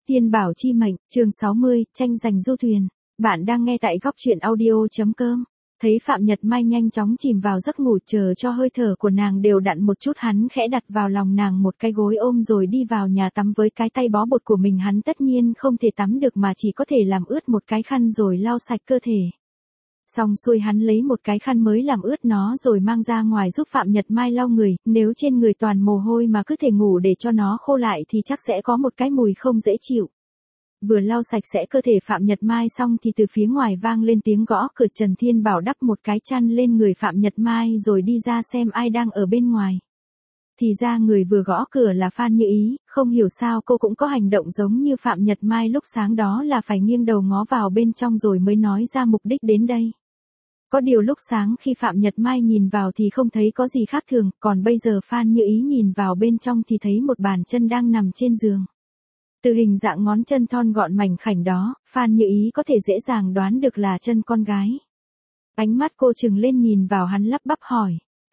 Tiên bảo chi mệnh, chương 60, tranh giành du thuyền. Bạn đang nghe tại góc truyện audio.com. Thấy Phạm Nhật Mai nhanh chóng chìm vào giấc ngủ, chờ cho hơi thở của nàng đều đặn một chút, hắn khẽ đặt vào lòng nàng một cái gối ôm rồi đi vào nhà tắm với cái tay bó bột của mình. Hắn tất nhiên không thể tắm được mà chỉ có thể làm ướt một cái khăn rồi lau sạch cơ thể. Xong xuôi hắn lấy một cái khăn mới làm ướt nó rồi mang ra ngoài giúp Phạm Nhật Mai lau người, nếu trên người toàn mồ hôi mà cứ thể ngủ để cho nó khô lại thì chắc sẽ có một cái mùi không dễ chịu. Vừa lau sạch sẽ cơ thể Phạm Nhật Mai xong thì từ phía ngoài vang lên tiếng gõ cửa. Trần Thiên Bảo đắp một cái chăn lên người Phạm Nhật Mai rồi đi ra xem ai đang ở bên ngoài. Thì ra người vừa gõ cửa là Phan Như Ý, không hiểu sao cô cũng có hành động giống như Phạm Nhật Mai lúc sáng, đó là phải nghiêng đầu ngó vào bên trong rồi mới nói ra mục đích đến đây. Có điều lúc sáng khi Phạm Nhật Mai nhìn vào thì không thấy có gì khác thường, còn bây giờ Phan Như Ý nhìn vào bên trong thì thấy một bàn chân đang nằm trên giường. Từ hình dạng ngón chân thon gọn mảnh khảnh đó, Phan Như Ý có thể dễ dàng đoán được là chân con gái. Ánh mắt cô trừng lên nhìn vào hắn, lắp bắp hỏi,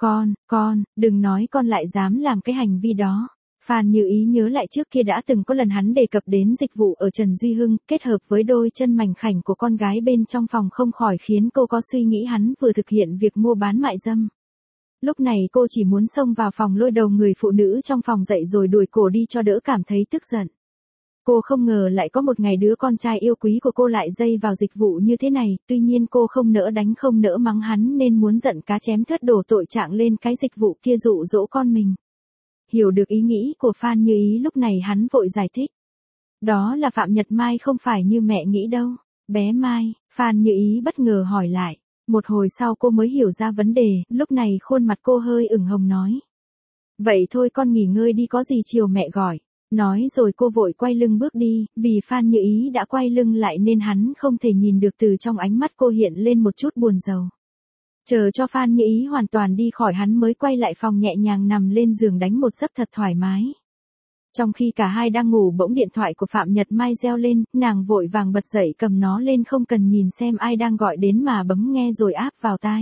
con, đừng nói con lại dám làm cái hành vi đó. Phan Như Ý nhớ lại trước kia đã từng có lần hắn đề cập đến dịch vụ ở Trần Duy Hưng, kết hợp với đôi chân mảnh khảnh của con gái bên trong phòng, không khỏi khiến cô có suy nghĩ hắn vừa thực hiện việc mua bán mại dâm. Lúc này cô chỉ muốn xông vào phòng lôi đầu người phụ nữ trong phòng dậy rồi đuổi cổ đi cho đỡ cảm thấy tức giận. Cô không ngờ lại có một ngày đứa con trai yêu quý của cô lại dây vào dịch vụ như thế này, tuy nhiên cô không nỡ đánh không nỡ mắng hắn nên muốn giận cá chém thớt đổ tội trạng lên cái dịch vụ kia dụ dỗ con mình. Hiểu được ý nghĩ của Phan Như Ý lúc này hắn vội giải thích. Đó là Phạm Nhật Mai không phải như mẹ nghĩ đâu. Bé Mai, Phan Như Ý bất ngờ hỏi lại. Một hồi sau cô mới hiểu ra vấn đề, lúc này khuôn mặt cô hơi ửng hồng nói. Vậy thôi con nghỉ ngơi đi, có gì chiều mẹ gọi. Nói rồi cô vội quay lưng bước đi, vì Phan Như Ý đã quay lưng lại nên hắn không thể nhìn được từ trong ánh mắt cô hiện lên một chút buồn rầu. Chờ cho Phan Như Ý hoàn toàn đi khỏi hắn mới quay lại phòng nhẹ nhàng nằm lên giường đánh một giấc thật thoải mái. Trong khi cả hai đang ngủ bỗng điện thoại của Phạm Nhật Mai reo lên, nàng vội vàng bật dậy cầm nó lên không cần nhìn xem ai đang gọi đến mà bấm nghe rồi áp vào tai.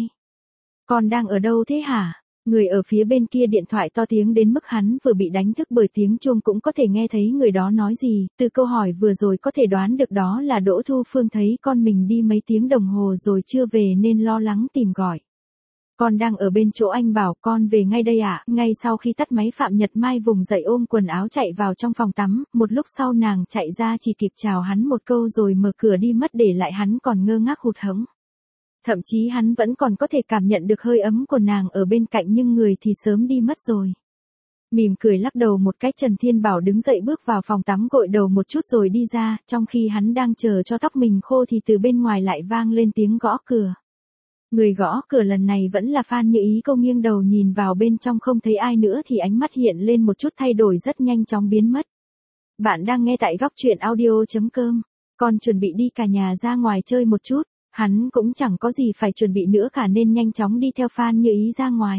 Con đang ở đâu thế hả? Người ở phía bên kia điện thoại to tiếng đến mức hắn vừa bị đánh thức bởi tiếng chuông cũng có thể nghe thấy người đó nói gì, từ câu hỏi vừa rồi có thể đoán được đó là Đỗ Thu Phương thấy con mình đi mấy tiếng đồng hồ rồi chưa về nên lo lắng tìm gọi. Con đang ở bên chỗ anh Bảo, con về ngay đây ạ. Ngay sau khi tắt máy Phạm Nhật Mai vùng dậy ôm quần áo chạy vào trong phòng tắm, một lúc sau nàng chạy ra chỉ kịp chào hắn một câu rồi mở cửa đi mất để lại hắn còn ngơ ngác hụt hẫng. Thậm chí hắn vẫn còn có thể cảm nhận được hơi ấm của nàng ở bên cạnh nhưng người thì sớm đi mất rồi. Mỉm cười lắc đầu một cái, Trần Thiên Bảo đứng dậy bước vào phòng tắm gội đầu một chút rồi đi ra, trong khi hắn đang chờ cho tóc mình khô thì từ bên ngoài lại vang lên tiếng gõ cửa. Người gõ cửa lần này vẫn là Phan Như Ý, cô nghiêng đầu nhìn vào bên trong không thấy ai nữa thì ánh mắt hiện lên một chút thay đổi rất nhanh chóng biến mất. Bạn đang nghe tại góc truyện audio.com. Con chuẩn bị đi cả nhà ra ngoài chơi một chút. Hắn cũng chẳng có gì phải chuẩn bị nữa cả nên nhanh chóng đi theo Phan Như Ý ra ngoài.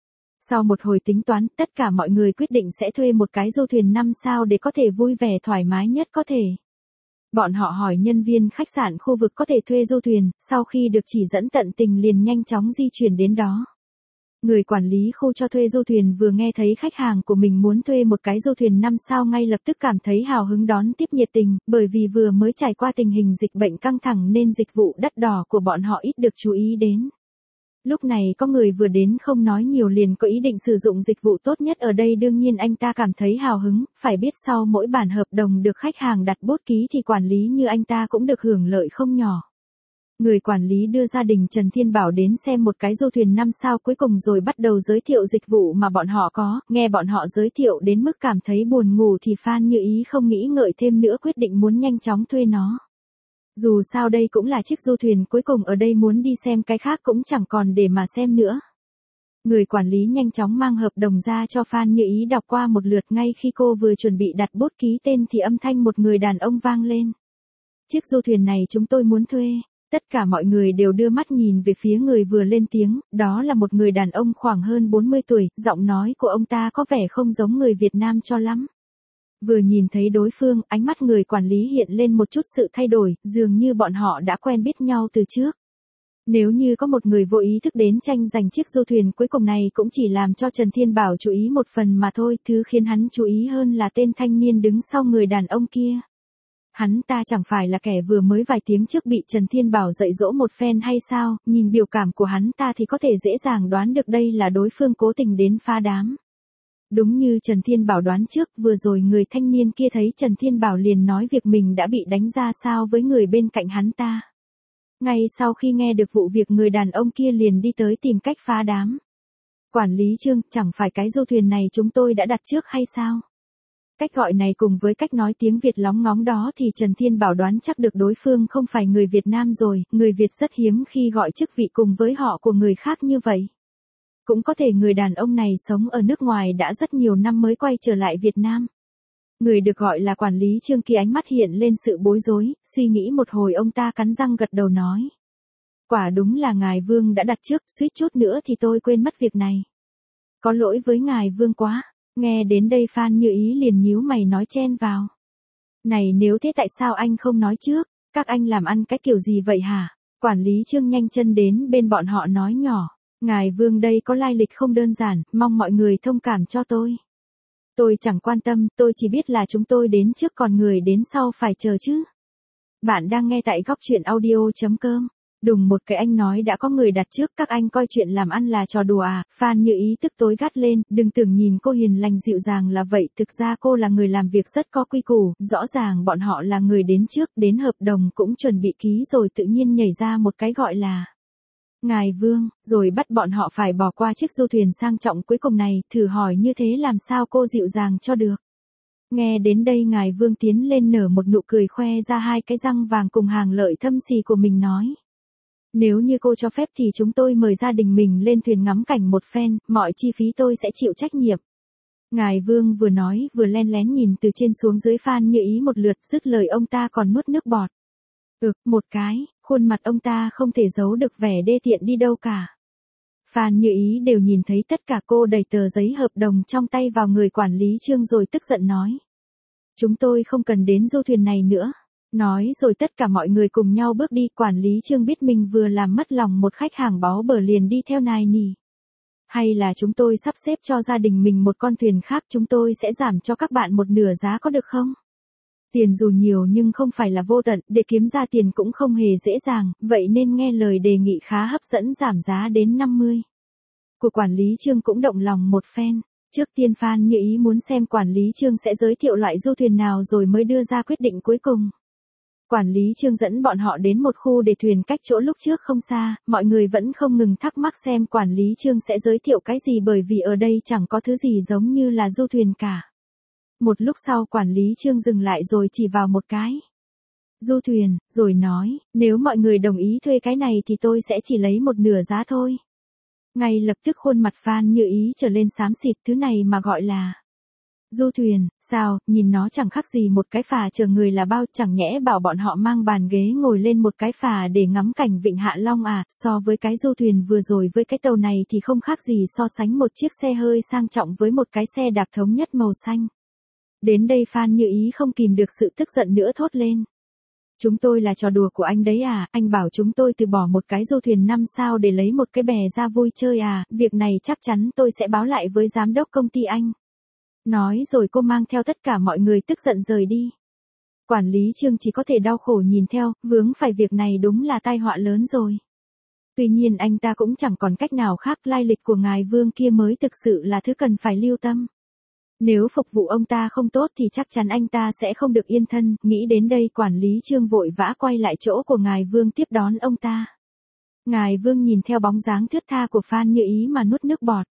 Sau một hồi tính toán, tất cả mọi người quyết định sẽ thuê một cái du thuyền 5 sao để có thể vui vẻ thoải mái nhất có thể. Bọn họ hỏi nhân viên khách sạn khu vực có thể thuê du thuyền, sau khi được chỉ dẫn tận tình liền nhanh chóng di chuyển đến đó. Người quản lý khu cho thuê du thuyền vừa nghe thấy khách hàng của mình muốn thuê một cái du thuyền 5 sao ngay lập tức cảm thấy hào hứng đón tiếp nhiệt tình, bởi vì vừa mới trải qua tình hình dịch bệnh căng thẳng nên dịch vụ đắt đỏ của bọn họ ít được chú ý đến. Lúc này có người vừa đến không nói nhiều liền có ý định sử dụng dịch vụ tốt nhất ở đây, đương nhiên anh ta cảm thấy hào hứng, phải biết sau mỗi bản hợp đồng được khách hàng đặt bút ký thì quản lý như anh ta cũng được hưởng lợi không nhỏ. Người quản lý đưa gia đình Trần Thiên Bảo đến xem một cái du thuyền 5 sao cuối cùng rồi bắt đầu giới thiệu dịch vụ mà bọn họ có, nghe bọn họ giới thiệu đến mức cảm thấy buồn ngủ thì Phan Như Ý không nghĩ ngợi thêm nữa quyết định muốn nhanh chóng thuê nó. Dù sao đây cũng là chiếc du thuyền cuối cùng ở đây, muốn đi xem cái khác cũng chẳng còn để mà xem nữa. Người quản lý nhanh chóng mang hợp đồng ra cho Phan Như Ý đọc qua một lượt, ngay khi cô vừa chuẩn bị đặt bút ký tên thì âm thanh một người đàn ông vang lên. Chiếc du thuyền này chúng tôi muốn thuê. Tất cả mọi người đều đưa mắt nhìn về phía người vừa lên tiếng, đó là một người đàn ông khoảng hơn 40 tuổi, giọng nói của ông ta có vẻ không giống người Việt Nam cho lắm. Vừa nhìn thấy đối phương, ánh mắt người quản lý hiện lên một chút sự thay đổi, dường như bọn họ đã quen biết nhau từ trước. Nếu như có một người vô ý thức đến tranh giành chiếc du thuyền cuối cùng này cũng chỉ làm cho Trần Thiên Bảo chú ý một phần mà thôi, thứ khiến hắn chú ý hơn là tên thanh niên đứng sau người đàn ông kia. Hắn ta chẳng phải là kẻ vừa mới vài tiếng trước bị Trần Thiên Bảo dạy dỗ một phen hay sao, nhìn biểu cảm của hắn ta thì có thể dễ dàng đoán được đây là đối phương cố tình đến phá đám. Đúng như Trần Thiên Bảo đoán trước, vừa rồi người thanh niên kia thấy Trần Thiên Bảo liền nói việc mình đã bị đánh ra sao với người bên cạnh hắn ta. Ngay sau khi nghe được vụ việc, người đàn ông kia liền đi tới tìm cách phá đám. Quản lý Trương, chẳng phải cái du thuyền này chúng tôi đã đặt trước hay sao? Cách gọi này cùng với cách nói tiếng Việt lóng ngóng đó thì Trần Thiên Bảo đoán chắc được đối phương không phải người Việt Nam rồi, người Việt rất hiếm khi gọi chức vị cùng với họ của người khác như vậy. Cũng có thể người đàn ông này sống ở nước ngoài đã rất nhiều năm mới quay trở lại Việt Nam. Người được gọi là quản lý Trương kia ánh mắt hiện lên sự bối rối, suy nghĩ một hồi ông ta cắn răng gật đầu nói. Quả đúng là ngài Vương đã đặt trước, suýt chút nữa thì tôi quên mất việc này. Có lỗi với ngài Vương quá. Nghe đến đây Phan Như Ý liền nhíu mày nói chen vào. Này nếu thế tại sao anh không nói trước, các anh làm ăn cái kiểu gì vậy hả? Quản lý Trương nhanh chân đến bên bọn họ nói nhỏ. Ngài Vương đây có lai lịch không đơn giản, mong mọi người thông cảm cho tôi. Tôi chẳng quan tâm, tôi chỉ biết là chúng tôi đến trước còn người đến sau phải chờ chứ. Bạn đang nghe tại góc truyện audio.com. Đùng một cái anh nói đã có người đặt trước, các anh coi chuyện làm ăn là trò đùa à? Phan Như Ý tức tối gắt lên, đừng tưởng nhìn cô hiền lành dịu dàng là vậy, thực ra cô là người làm việc rất có quy củ, rõ ràng bọn họ là người đến trước, đến hợp đồng cũng chuẩn bị ký rồi tự nhiên nhảy ra một cái gọi là ngài Vương, rồi bắt bọn họ phải bỏ qua chiếc du thuyền sang trọng cuối cùng này, thử hỏi như thế làm sao cô dịu dàng cho được. Nghe đến đây ngài Vương tiến lên nở một nụ cười, khoe ra hai cái răng vàng cùng hàng lợi thâm xì của mình nói. Nếu như cô cho phép thì chúng tôi mời gia đình mình lên thuyền ngắm cảnh một phen, mọi chi phí tôi sẽ chịu trách nhiệm. Ngài Vương vừa nói vừa len lén nhìn từ trên xuống dưới Phan Như Ý một lượt, dứt lời ông ta còn nuốt nước bọt. Một cái, khuôn mặt ông ta không thể giấu được vẻ đê tiện đi đâu cả. Phan Như Ý đều nhìn thấy tất cả, cô đẩy tờ giấy hợp đồng trong tay vào người quản lý Trương rồi tức giận nói. Chúng tôi không cần đến du thuyền này nữa. Nói rồi tất cả mọi người cùng nhau bước đi, quản lý Trương biết mình vừa làm mất lòng một khách hàng báu bở liền đi theo nài nỉ. Hay là chúng tôi sắp xếp cho gia đình mình một con thuyền khác, chúng tôi sẽ giảm cho các bạn một nửa giá có được không? Tiền dù nhiều nhưng không phải là vô tận, để kiếm ra tiền cũng không hề dễ dàng, vậy nên nghe lời đề nghị khá hấp dẫn giảm giá đến 50. Của quản lý Trương cũng động lòng một phen. Trước tiên Phan Như Ý muốn xem quản lý Trương sẽ giới thiệu loại du thuyền nào rồi mới đưa ra quyết định cuối cùng. Quản lý Trương dẫn bọn họ đến một khu để thuyền cách chỗ lúc trước không xa, mọi người vẫn không ngừng thắc mắc xem quản lý Trương sẽ giới thiệu cái gì bởi vì ở đây chẳng có thứ gì giống như là du thuyền cả. Một lúc sau quản lý Trương dừng lại rồi chỉ vào một cái du thuyền, rồi nói, nếu mọi người đồng ý thuê cái này thì tôi sẽ chỉ lấy một nửa giá thôi. Ngay lập tức khuôn mặt Phan Như Ý trở lên xám xịt, thứ này mà gọi là du thuyền, sao, nhìn nó chẳng khác gì một cái phà chở người là bao, chẳng nhẽ bảo bọn họ mang bàn ghế ngồi lên một cái phà để ngắm cảnh Vịnh Hạ Long à? So với cái du thuyền vừa rồi với cái tàu này thì không khác gì so sánh một chiếc xe hơi sang trọng với một cái xe đạp thống nhất màu xanh. Đến đây Phan Như Ý không kìm được sự tức giận nữa thốt lên. Chúng tôi là trò đùa của anh đấy à, anh bảo chúng tôi từ bỏ một cái du thuyền 5 sao để lấy một cái bè ra vui chơi à, việc này chắc chắn tôi sẽ báo lại với giám đốc công ty anh. Nói rồi cô mang theo tất cả mọi người tức giận rời đi. Quản lý Trương chỉ có thể đau khổ nhìn theo, vướng phải việc này đúng là tai họa lớn rồi. Tuy nhiên anh ta cũng chẳng còn cách nào khác, lai lịch của ngài Vương kia mới thực sự là thứ cần phải lưu tâm. Nếu phục vụ ông ta không tốt thì chắc chắn anh ta sẽ không được yên thân, nghĩ đến đây quản lý Trương vội vã quay lại chỗ của ngài Vương tiếp đón ông ta. Ngài Vương nhìn theo bóng dáng thướt tha của Phan Như Ý mà nuốt nước bọt.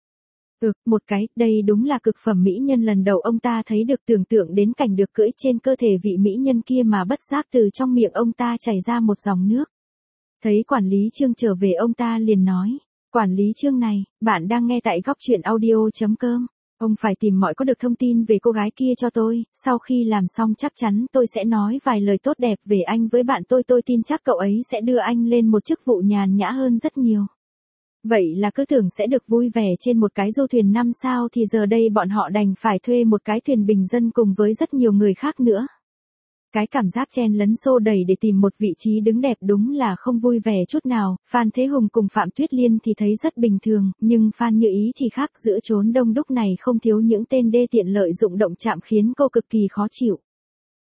Một cái, đây đúng là cực phẩm mỹ nhân, lần đầu ông ta thấy được, tưởng tượng đến cảnh được cưỡi trên cơ thể vị mỹ nhân kia mà bất giác từ trong miệng ông ta chảy ra một dòng nước. Thấy quản lý Trương trở về ông ta liền nói, quản lý Trương này, bạn đang nghe tại góc truyện audio.com. Ông phải tìm mọi có được thông tin về cô gái kia cho tôi, sau khi làm xong chắc chắn tôi sẽ nói vài lời tốt đẹp về anh với bạn tôi tin chắc cậu ấy sẽ đưa anh lên một chức vụ nhàn nhã hơn rất nhiều. Vậy là cứ tưởng sẽ được vui vẻ trên một cái du thuyền 5 sao thì giờ đây bọn họ đành phải thuê một cái thuyền bình dân cùng với rất nhiều người khác nữa. Cái cảm giác chen lấn xô đẩy để tìm một vị trí đứng đẹp đúng là không vui vẻ chút nào. Phan Thế Hùng cùng Phạm Tuyết Liên thì thấy rất bình thường, nhưng Phan Như Ý thì khác, giữa chốn đông đúc này không thiếu những tên đê tiện lợi dụng động chạm khiến cô cực kỳ khó chịu.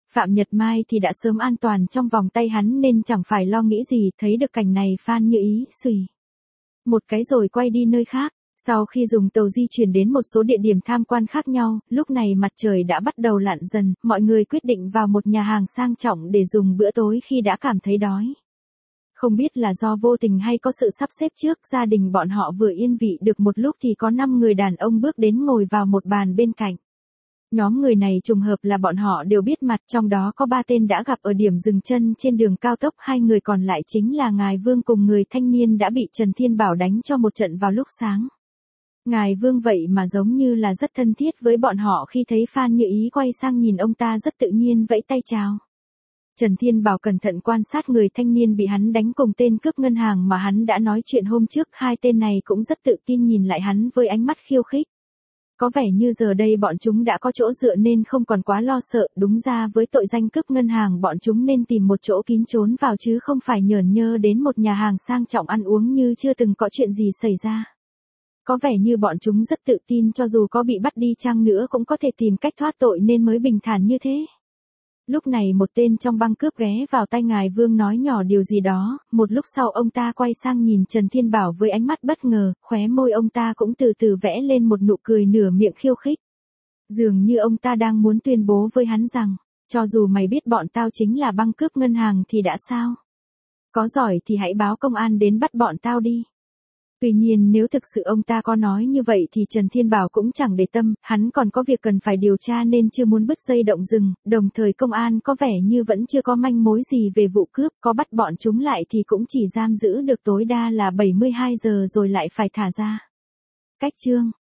Phạm Nhật Mai thì đã sớm an toàn trong vòng tay hắn nên chẳng phải lo nghĩ gì, thấy được cảnh này Phan Như Ý xùy một cái rồi quay đi nơi khác. Sau khi dùng tàu di chuyển đến một số địa điểm tham quan khác nhau, lúc này mặt trời đã bắt đầu lặn dần, mọi người quyết định vào một nhà hàng sang trọng để dùng bữa tối khi đã cảm thấy đói. Không biết là do vô tình hay có sự sắp xếp trước, gia đình bọn họ vừa yên vị được một lúc thì có 5 người đàn ông bước đến ngồi vào một bàn bên cạnh. Nhóm người này trùng hợp là bọn họ đều biết mặt, trong đó có 3 tên đã gặp ở điểm dừng chân trên đường cao tốc, 2 người còn lại chính là Ngài Vương cùng người thanh niên đã bị Trần Thiên Bảo đánh cho một trận vào lúc sáng. Ngài Vương vậy mà giống như là rất thân thiết với bọn họ, khi thấy Phan Như Ý quay sang nhìn ông ta rất tự nhiên vẫy tay chào. Trần Thiên Bảo cẩn thận quan sát người thanh niên bị hắn đánh cùng tên cướp ngân hàng mà hắn đã nói chuyện hôm trước, 2 tên này cũng rất tự tin nhìn lại hắn với ánh mắt khiêu khích. Có vẻ như giờ đây bọn chúng đã có chỗ dựa nên không còn quá lo sợ, đúng ra với tội danh cướp ngân hàng bọn chúng nên tìm một chỗ kín trốn vào chứ không phải nhởn nhơ đến một nhà hàng sang trọng ăn uống như chưa từng có chuyện gì xảy ra. Có vẻ như bọn chúng rất tự tin cho dù có bị bắt đi chăng nữa cũng có thể tìm cách thoát tội nên mới bình thản như thế. Lúc này một tên trong băng cướp ghé vào tai Ngài Vương nói nhỏ điều gì đó, một lúc sau ông ta quay sang nhìn Trần Thiên Bảo với ánh mắt bất ngờ, khóe môi ông ta cũng từ từ vẽ lên một nụ cười nửa miệng khiêu khích. Dường như ông ta đang muốn tuyên bố với hắn rằng, cho dù mày biết bọn tao chính là băng cướp ngân hàng thì đã sao? Có giỏi thì hãy báo công an đến bắt bọn tao đi. Tuy nhiên nếu thực sự ông ta có nói như vậy thì Trần Thiên Bảo cũng chẳng để tâm, hắn còn có việc cần phải điều tra nên chưa muốn bứt dây động rừng, đồng thời công an có vẻ như vẫn chưa có manh mối gì về vụ cướp, có bắt bọn chúng lại thì cũng chỉ giam giữ được tối đa là 72 giờ rồi lại phải thả ra. Cách chương